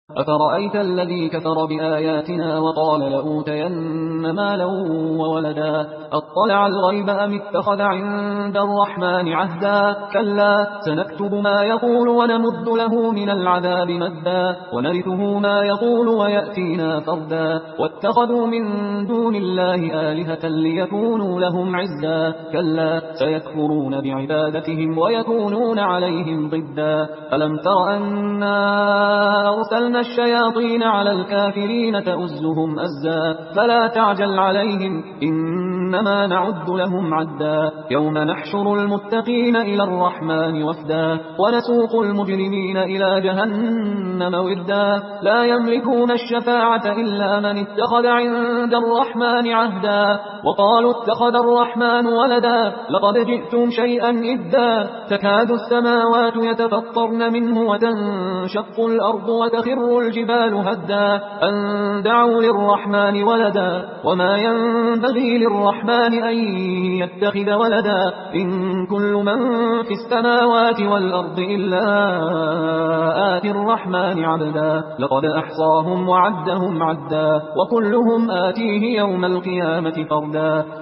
أفرأيت الذي كفر بآياتنا وقال لأوتين مالا وولدا أطلع الغيب أم اتخذ عند الرحمن عهدا كلا سنكتب ما يقول ونمد له من العذاب مدا ونرثه ما يقول ويأتينا فردا واتخذوا من دون الله آلهة ليكونوا لهم عزا كلا سيكفرون بعبادتهم ويكونون عليهم ضدا ألم تر أنا أرسلنا الشياطين على الكافرين تؤزهم أزا فلا تعجل عليهم إنما نعد لهم عدا يوم نحشر المتقين إلى الرحمن وفدا ونسوق المجرمين إلى جهنم وردا لا يملكون الشفاعة إلا من اتخذ عند الرحمن عهدا وقالوا اتخذ الرحمن ولدا لقد جئتم شيئا إدا تكاد السماوات يتفطرن منه وتنشق الأرض وتخر الجبال هدا أن دعوا للرحمن ولدا وما ينبغي للرحمن أن يتخذ ولدا إن كل من في السماوات والأرض إلا آتي الرحمن عبدا لقد أحصاهم وعدهم عدا وكلهم آتيه يوم القيامة فردا